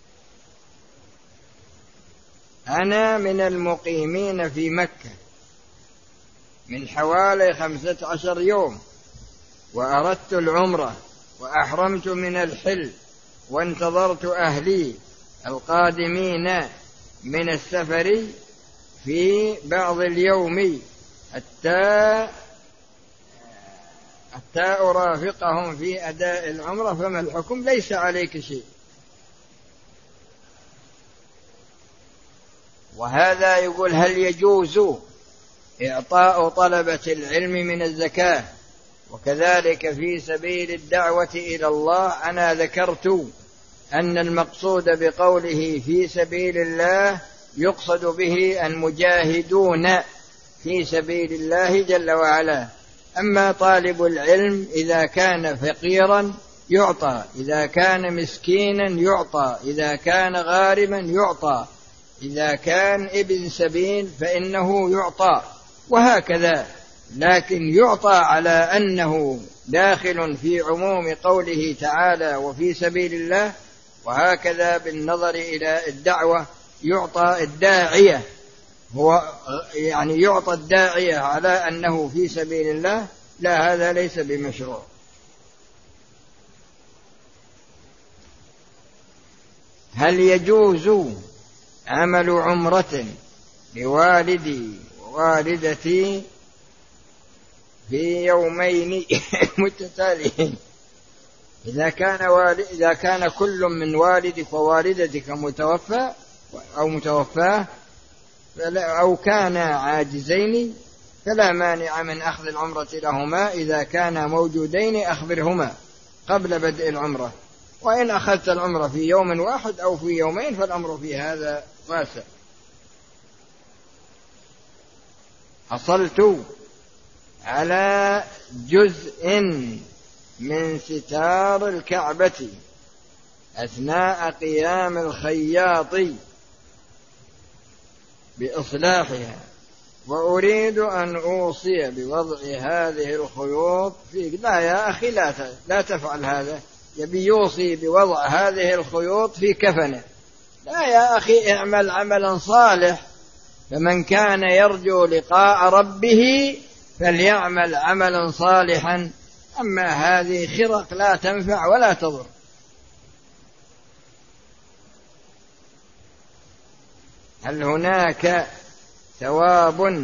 أنا من المقيمين في مكة من حوالي خمسة عشر يوم، وأردت العمرة وأحرمت من الحل، وانتظرت أهلي القادمين من السفر في بعض اليوم حتى حتى أرافقهم في أداء العمرة، فما الحكم؟ ليس عليك شيء. وهذا يقول: هل يجوز إعطاء طلبة العلم من الزكاة وكذلك في سبيل الدعوة إلى الله؟ أنا ذكرت أن المقصود بقوله في سبيل الله يقصد به المجاهدون في سبيل الله جل وعلا. أما طالب العلم إذا كان فقيرا يعطى، إذا كان مسكينا يعطى، إذا كان غارما يعطى، إذا كان ابن سبيل فإنه يعطى، وهكذا. لكن يعطى على أنه داخل في عموم قوله تعالى وفي سبيل الله، وهكذا بالنظر إلى الدعوة يعطى الداعية، هو يعني يعطى الداعية على أنه في سبيل الله. لا، هذا ليس بمشروع. هل يجوز عمل عمرة لوالدي ووالدتي في يومين متتاليين إذا كان والد إذا كان كل من والدك ووالدتك متوفى أو متوفاه أو كان عاجزين فلا مانع من أخذ العمرة لهما، إذا كانا موجودين أخبرهما قبل بدء العمرة، وإن أخذت العمرة في يوم واحد أو في يومين فالأمر في هذا واسع. حصلت على جزء من ستار الكعبة أثناء قيام الخياط بإصلاحها، وأريد أن أوصي بوضع هذه الخيوط في. لا يا أخي، لا لا تفعل هذا. يبي يوصي بوضع هذه الخيوط في كفنه. لا يا أخي، اعمل عملا صالح، فمن كان يرجو لقاء ربه فليعمل عملا صالحا. أما هذه خرق لا تنفع ولا تضر. هل هناك ثواب؟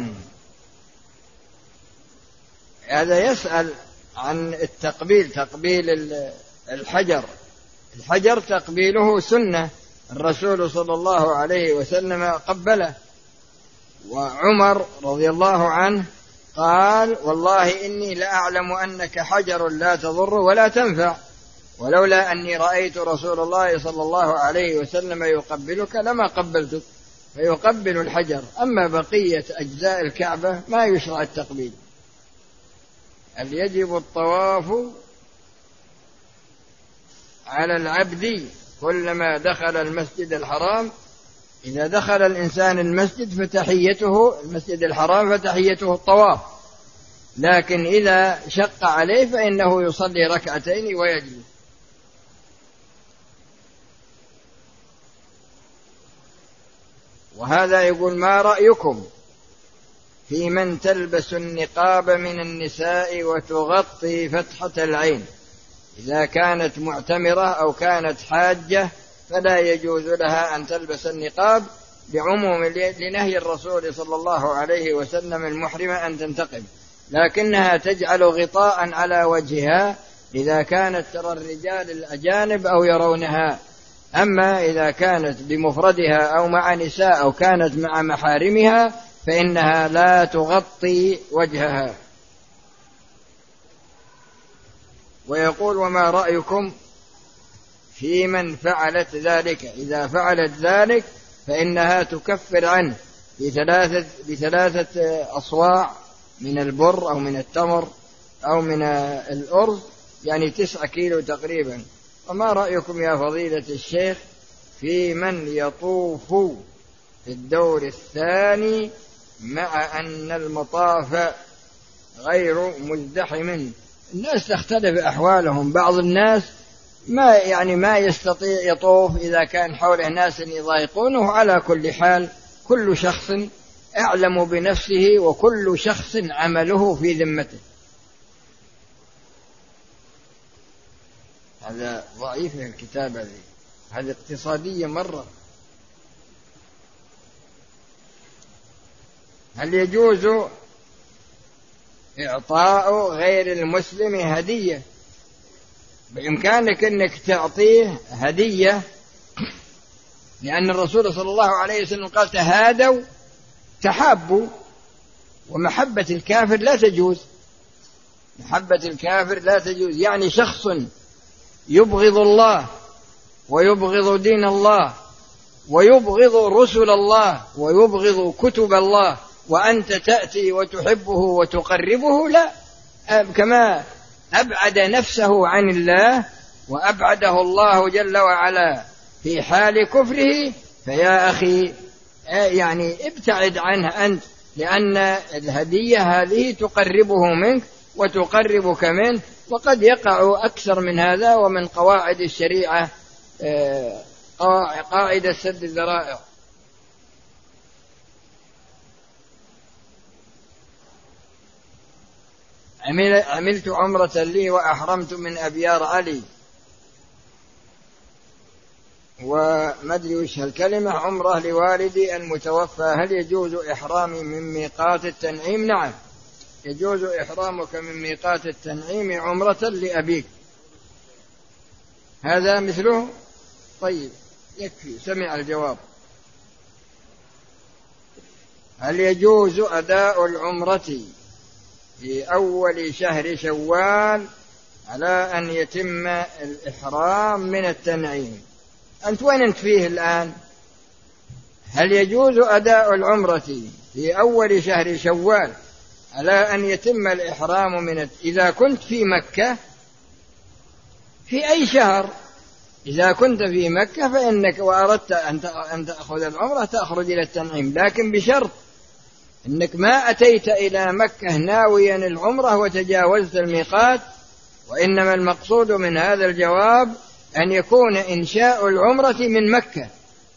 هذا يسأل عن التقبيل، تقبيل الحجر. الحجر تقبيله سنة، الرسول صلى الله عليه وسلم قبله. وعمر رضي الله عنه قال والله إني لأعلم أنك حجر لا تضر ولا تنفع، ولولا أني رأيت رسول الله صلى الله عليه وسلم يقبلك لما قبلتك، فيقبل الحجر. أما بقية أجزاء الكعبة ما يشرع التقبيل. هل يجب الطواف على العبد كلما دخل المسجد الحرام؟ إذا دخل الإنسان المسجد فتحيته المسجد الحرام فتحيته الطواف، لكن إذا شق عليه فإنه يصلي ركعتين ويجلس. وهذا يقول ما رأيكم في من تلبس النقاب من النساء وتغطي فتحة العين؟ إذا كانت معتمرة أو كانت حاجة فلا يجوز لها أن تلبس النقاب بعموم لنهي الرسول صلى الله عليه وسلم المحرمة أن تنتقب، لكنها تجعل غطاء على وجهها إذا كانت ترى الرجال الأجانب أو يرونها. أما إذا كانت بمفردها أو مع نساء أو كانت مع محارمها فإنها لا تغطي وجهها. ويقول وما رأيكم في من فعلت ذلك؟ إذا فعلت ذلك فإنها تكفر عنه بثلاثة, بثلاثة أصواع من البر أو من التمر أو من الأرز، يعني تسعة كيلو تقريبا. وما رأيكم يا فضيلة الشيخ في من يطوف في الدور الثاني مع أن المطاف غير مزدحم؟ الناس تختلف أحوالهم. بعض الناس ما يعني ما يستطيع يطوف إذا كان حوله ناس يضايقونه. على كل حال كل شخص أعلم بنفسه وكل شخص عمله في ذمته. هذا ضعيف الكتابة ذي، هذه اقتصادية مرة. هل يجوز إعطاء غير المسلم هدية؟ بإمكانك أنك تعطيه هدية، لأن الرسول صلى الله عليه وسلم قال تهادوا تحابوا، ومحبة الكافر لا تجوز. محبة الكافر لا تجوز، يعني شخص يبغض الله ويبغض دين الله ويبغض رسل الله ويبغض كتب الله، وأنت تأتي وتحبه وتقربه، لا. كما أبعد نفسه عن الله وأبعده الله جل وعلا في حال كفره، فيا أخي يعني ابتعد عنه أنت، لأن الهدية هذه تقربه منك وتقربك منه. وقد يقع أكثر من هذا، ومن قواعد الشريعة قاعدة سد الذرائع. عملت عمرة لي وأحرمت من أبيار علي، وما أدري وش هالكلمة، عمرة لوالدي المتوفى، هل يجوز إحرامي من ميقات التنعيم؟ نعم، يجوز إحرامك من ميقات التنعيم عمرة لأبيك. هذا مثله؟ طيب يكفي، سمع الجواب. هل يجوز أداء العمرة في أول شهر شوال على أن يتم الإحرام من التنعيم؟ أنت وين أنت فيه الآن؟ هل يجوز أداء العمرة في أول شهر شوال على أن يتم الإحرام من الت... إذا كنت في مكة في أي شهر؟ إذا كنت في مكة فإنك وأردت أن تأخذ العمرة تخرج إلى التنعيم، لكن بشرط إنك ما أتيت إلى مكة ناويا العمرة وتجاوزت الميقات. وإنما المقصود من هذا الجواب أن يكون إنشاء العمرة من مكة.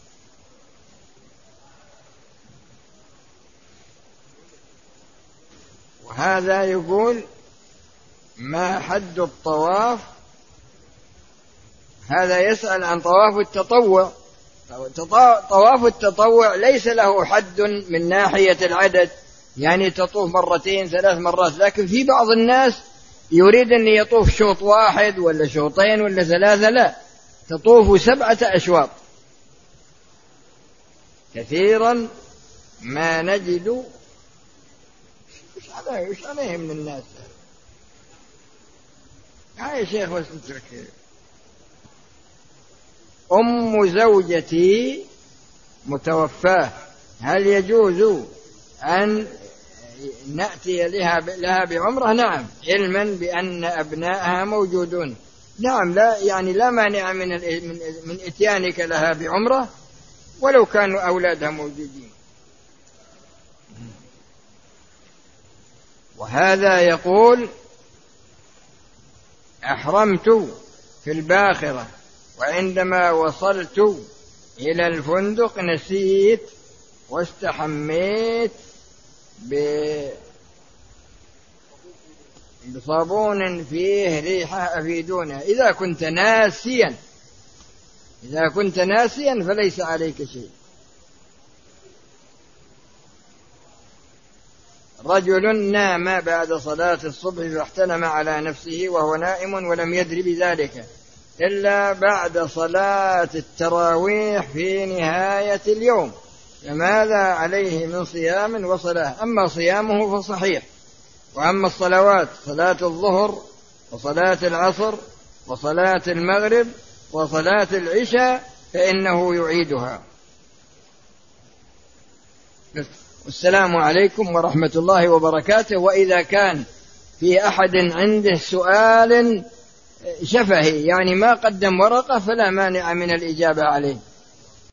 وهذا يقول ما حد الطواف؟ هذا يسأل عن طواف التطوع. طواف التطوع ليس له حد من ناحية العدد، يعني تطوف مرتين ثلاث مرات، لكن في بعض الناس يريد أن يطوف شوط واحد ولا شوطين ولا ثلاثة، لا، تطوف سبعة أشواط. كثيرا ما نجد وش عليه وش عليه من الناس. يا شيخ بس اترك. أم زوجتي متوفاة هل يجوز أن نأتي لها لها بعمرة؟ نعم، علما بأن أبنائها موجودون. نعم، لا يعني لا مانع من من إتيانك لها بعمرة ولو كانوا أولادها موجودين. وهذا يقول: أحرمت في الباخرة وعندما وصلت إلى الفندق نسيت واستحميت بصابون فيه ريحة أفيدونا. إذا كنت ناسيا إذا كنت ناسيا فليس عليك شيء. رجل نام بعد صلاة الصبح فاحتلم على نفسه وهو نائم ولم يدري بذلك إلا بعد صلاة التراويح في نهاية اليوم، فماذا عليه من صيام وصلاة؟ أما صيامه فصحيح، وأما الصلوات صلاة الظهر وصلاة العصر وصلاة المغرب وصلاة العشاء فإنه يعيدها. والسلام عليكم ورحمة الله وبركاته. وإذا كان في أحد عنده سؤال شفهي يعني ما قدم ورقة فلا مانع من الإجابة عليه.